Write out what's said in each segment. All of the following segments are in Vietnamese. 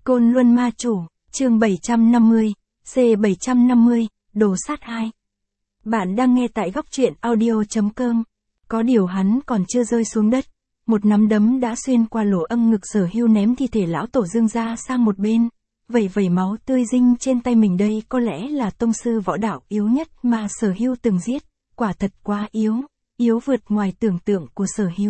Côn Luân Ma Chủ, chương 750, C750, Đồ Sát 2. Bạn đang nghe tại góc truyện audio.com. Có điều hắn còn chưa rơi xuống đất. Một nắm đấm đã xuyên qua lỗ âm ngực Sở Hưu, ném thi thể lão tổ Dương ra sang một bên. Vẩy vẩy máu tươi dinh trên tay mình. Đây có lẽ là tông sư võ đạo yếu nhất mà Sở Hưu từng giết. Quả thật quá yếu, yếu vượt ngoài tưởng tượng của Sở Hưu.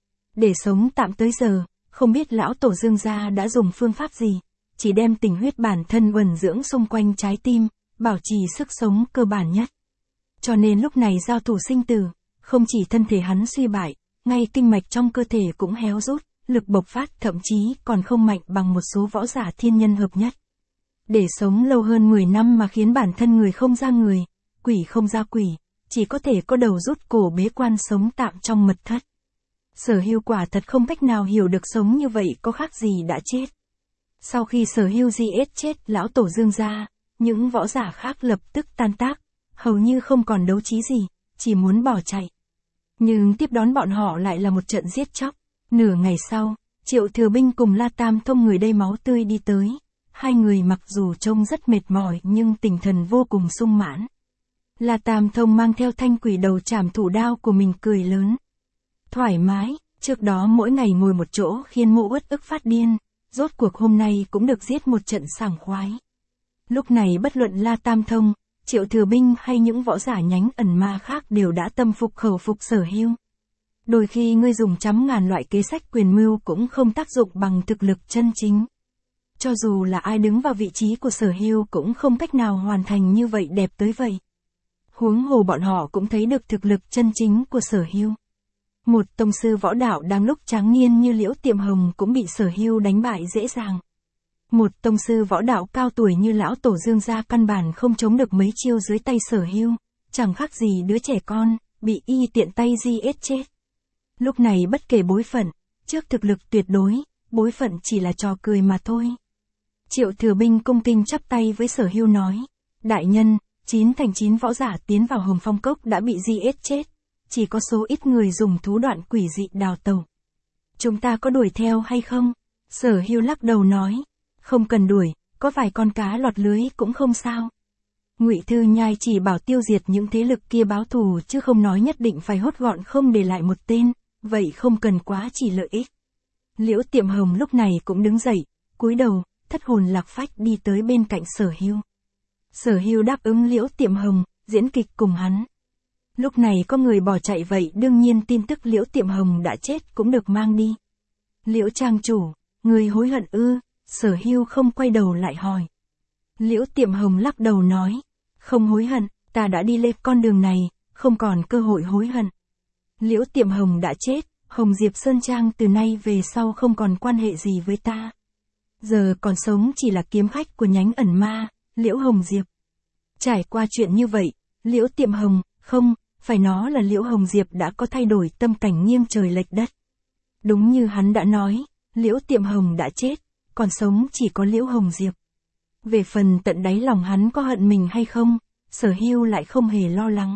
Để sống tạm tới giờ, không biết lão tổ Dương gia đã dùng phương pháp gì, chỉ đem tình huyết bản thân uẩn dưỡng xung quanh trái tim, bảo trì sức sống cơ bản nhất. Cho nên lúc này giao thủ sinh tử, không chỉ thân thể hắn suy bại, ngay kinh mạch trong cơ thể cũng héo rút, lực bộc phát thậm chí còn không mạnh bằng một số võ giả thiên nhân hợp nhất. Để sống lâu hơn 10 năm mà khiến bản thân người không ra người, quỷ không ra quỷ, chỉ có thể có đầu rút cổ bế quan sống tạm trong mật thất. Sở Hưu quả thật không cách nào hiểu được sống như vậy có khác gì đã chết. Sau khi Sở Hưu giết chết lão tổ Dương gia, những võ giả khác lập tức tan tác, hầu như không còn đấu trí gì, chỉ muốn bỏ chạy. Nhưng tiếp đón bọn họ lại là một trận giết chóc. Nửa ngày sau, Triệu Thừa Binh cùng La Tam Thông người đầy máu tươi đi tới. Hai người mặc dù trông rất mệt mỏi nhưng tinh thần vô cùng sung mãn. La Tam Thông mang theo thanh quỷ đầu trảm thủ đao của mình cười lớn. Thoải mái, trước đó mỗi ngày ngồi một chỗ khiến mụ uất ức phát điên, rốt cuộc hôm nay cũng được giết một trận sảng khoái. Lúc này bất luận La Tam Thông, Triệu Thừa Binh hay những võ giả nhánh ẩn ma khác đều đã tâm phục khẩu phục Sở Hưu. Đôi khi ngươi dùng trăm ngàn loại kế sách quyền mưu cũng không tác dụng bằng thực lực chân chính. Cho dù là ai đứng vào vị trí của Sở Hưu cũng không cách nào hoàn thành như vậy đẹp tới vậy. Huống hồ bọn họ cũng thấy được thực lực chân chính của Sở Hưu. Một tông sư võ đạo đang lúc tráng niên như Liễu Tiệm Hồng cũng bị Sở Hưu đánh bại dễ dàng. Một tông sư võ đạo cao tuổi như lão tổ Dương gia căn bản không chống được mấy chiêu dưới tay Sở Hưu, chẳng khác gì đứa trẻ con, bị y tiện tay giết chết. Lúc này bất kể bối phận, trước thực lực tuyệt đối, bối phận chỉ là trò cười mà thôi. Triệu Thừa Binh cung kính chắp tay với Sở Hưu nói, đại nhân, 9 thành 9 võ giả tiến vào Hồng Phong Cốc đã bị giết chết. Chỉ có số ít người dùng thú đoạn quỷ dị đào tẩu. Chúng ta có đuổi theo hay không? Sở Hưu lắc đầu nói, không cần đuổi, có vài con cá lọt lưới cũng không sao. Ngụy Thư Nhai chỉ bảo tiêu diệt những thế lực kia báo thù chứ không nói nhất định phải hốt gọn không để lại một tên, vậy không cần quá chỉ lợi ích. Liễu Tiệm Hồng lúc này cũng đứng dậy, cúi đầu, thất hồn lạc phách đi tới bên cạnh Sở Hưu. Sở Hưu đáp ứng Liễu Tiệm Hồng, diễn kịch cùng hắn. Lúc này có người bỏ chạy vậy đương nhiên tin tức Liễu Tiệm Hồng đã chết cũng được mang đi. Liễu trang chủ, người hối hận ư? Sở Hưu không quay đầu lại hỏi. Liễu Tiệm Hồng lắc đầu nói, không hối hận, ta đã đi lên con đường này, không còn cơ hội hối hận. Liễu Tiệm Hồng đã chết, Hồng Diệp Sơn Trang từ nay về sau không còn quan hệ gì với ta. Giờ còn sống chỉ là kiếm khách của nhánh ẩn ma, Liễu Hồng Diệp. Trải qua chuyện như vậy, Liễu Tiệm Hồng, không, phải nói là Liễu Hồng Diệp đã có thay đổi tâm cảnh nghiêng trời lệch đất. Đúng như hắn đã nói, Liễu Tiệm Hồng đã chết, còn sống chỉ có Liễu Hồng Diệp. Về phần tận đáy lòng hắn có hận mình hay không, Sở Hưu lại không hề lo lắng.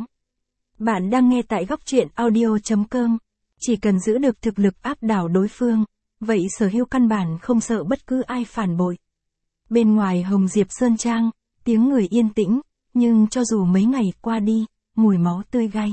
Bạn đang nghe tại góc truyện audio.com, chỉ cần giữ được thực lực áp đảo đối phương, vậy Sở Hưu căn bản không sợ bất cứ ai phản bội. Bên ngoài Hồng Diệp Sơn Trang, tiếng người yên tĩnh, nhưng cho dù mấy ngày qua đi, mùi máu tươi gay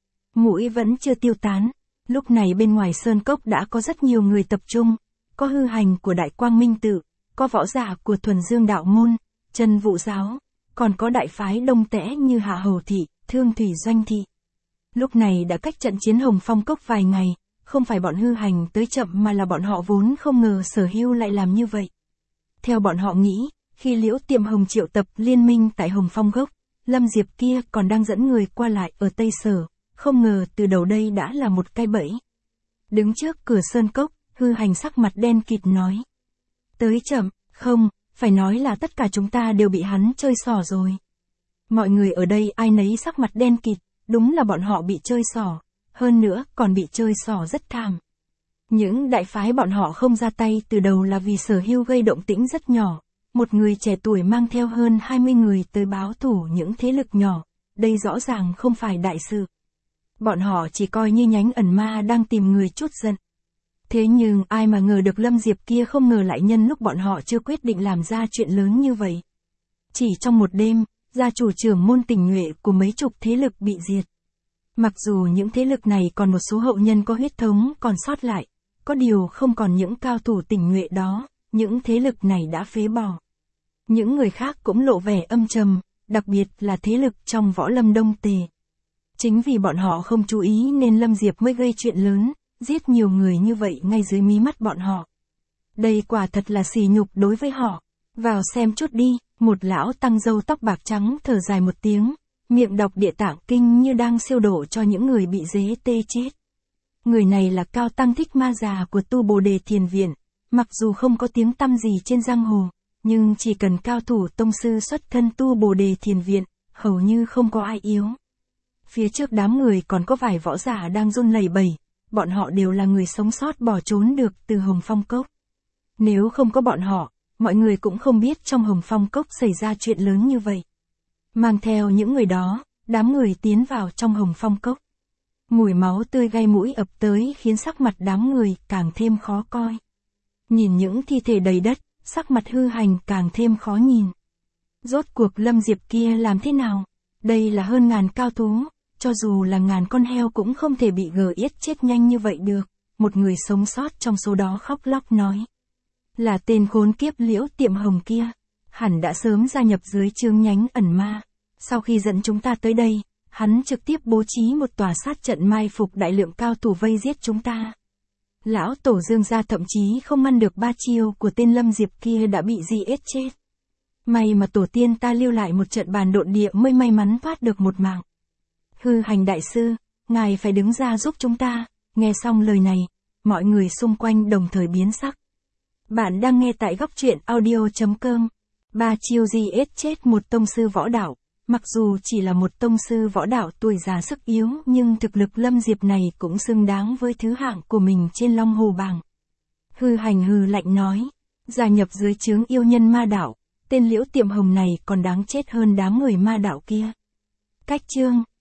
mũi vẫn chưa tiêu tán. Lúc này bên ngoài sơn cốc đã có rất nhiều người tập trung, có hư hành của Đại Quang Minh Tự, có võ giả của Thuần Dương Đạo Môn, Chân Vũ Giáo, còn có đại phái đông tẽ như Hạ Hầu Thị, Thương Thủy Doanh Thị. Lúc này đã cách trận chiến Hồng Phong Cốc vài ngày, không phải bọn hư hành tới chậm mà là bọn họ vốn không ngờ Sở Hưu lại làm như vậy. Theo bọn họ nghĩ, khi Liễu Tiệm Hồng triệu tập liên minh tại Hồng Phong Cốc, Lâm Diệp kia còn đang dẫn người qua lại ở Tây Sở, không ngờ từ đầu đây đã là một cái bẫy. Đứng trước cửa sơn cốc, hư hành sắc mặt đen kịt nói. Tới chậm, không, phải nói là tất cả chúng ta đều bị hắn chơi xỏ rồi. Mọi người ở đây ai nấy sắc mặt đen kịt, đúng là bọn họ bị chơi xỏ, hơn nữa còn bị chơi xỏ rất thảm. Những đại phái bọn họ không ra tay từ đầu là vì Sở Hưu gây động tĩnh rất nhỏ. Một người trẻ tuổi mang theo hơn 20 người tới báo thủ những thế lực nhỏ, đây rõ ràng không phải đại sự. Bọn họ chỉ coi như nhánh ẩn ma đang tìm người chút giận. Thế nhưng ai mà ngờ được Lâm Diệp kia không ngờ lại nhân lúc bọn họ chưa quyết định làm ra chuyện lớn như vậy. Chỉ trong một đêm, gia chủ trưởng môn tình nhuệ của mấy chục thế lực bị diệt. Mặc dù những thế lực này còn một số hậu nhân có huyết thống còn sót lại, có điều không còn những cao thủ tình nhuệ đó, những thế lực này đã phế bỏ. Những người khác cũng lộ vẻ âm trầm, đặc biệt là thế lực trong võ lâm Đông Tề. Chính vì bọn họ không chú ý nên Lâm Diệp mới gây chuyện lớn, giết nhiều người như vậy ngay dưới mí mắt bọn họ. Đây quả thật là sỉ nhục đối với họ. Vào xem chút đi, một lão tăng râu tóc bạc trắng thở dài một tiếng, miệng đọc Địa Tạng Kinh như đang siêu độ cho những người bị dế tê chết. Người này là Cao Tăng Thích Ma Già của Tu Bồ Đề Thiền Viện, mặc dù không có tiếng tăm gì trên giang hồ, nhưng chỉ cần cao thủ tông sư xuất thân Tu Bồ Đề Thiền Viện, hầu như không có ai yếu. Phía trước đám người còn có vài võ giả đang run lẩy bẩy, bọn họ đều là người sống sót bỏ trốn được từ Hồng Phong Cốc. Nếu không có bọn họ, mọi người cũng không biết trong Hồng Phong Cốc xảy ra chuyện lớn như vậy. Mang theo những người đó, đám người tiến vào trong Hồng Phong Cốc. Mùi máu tươi gai mũi ập tới khiến sắc mặt đám người càng thêm khó coi. Nhìn những thi thể đầy đất, sắc mặt Hư Hành càng thêm khó nhìn. Rốt cuộc Lâm Diệp kia làm thế nào? Đây là hơn ngàn cao thú, cho dù là ngàn con heo cũng không thể bị gờ yết chết nhanh như vậy được. Một người sống sót trong số đó khóc lóc nói. Là tên khốn kiếp Liễu Tiệm Hồng kia, hẳn đã sớm gia nhập dưới chương nhánh ẩn ma. Sau khi dẫn chúng ta tới đây, hắn trực tiếp bố trí một tòa sát trận mai phục đại lượng cao thủ vây giết chúng ta. Lão tổ Dương gia thậm chí không ngăn được ba chiêu của tên Lâm Diệp kia đã bị giết chết. May mà tổ tiên ta lưu lại một trận bàn độn địa mới may mắn thoát được một mạng. Hư Hành đại sư, ngài phải đứng ra giúp chúng ta. Nghe xong lời này, mọi người xung quanh đồng thời biến sắc. Bạn đang nghe tại góc truyện audio.com. Ba chiêu giết chết một tông sư võ đạo. Mặc dù chỉ là một tông sư võ đạo tuổi già sức yếu nhưng thực lực Lâm Diệp này cũng xứng đáng với thứ hạng của mình trên Long Hồ bảng. Hư Hành hừ lạnh nói, gia nhập dưới trướng yêu nhân ma đạo, tên Liễu Tiệm Hồng này còn đáng chết hơn đám người ma đạo kia. Cách chương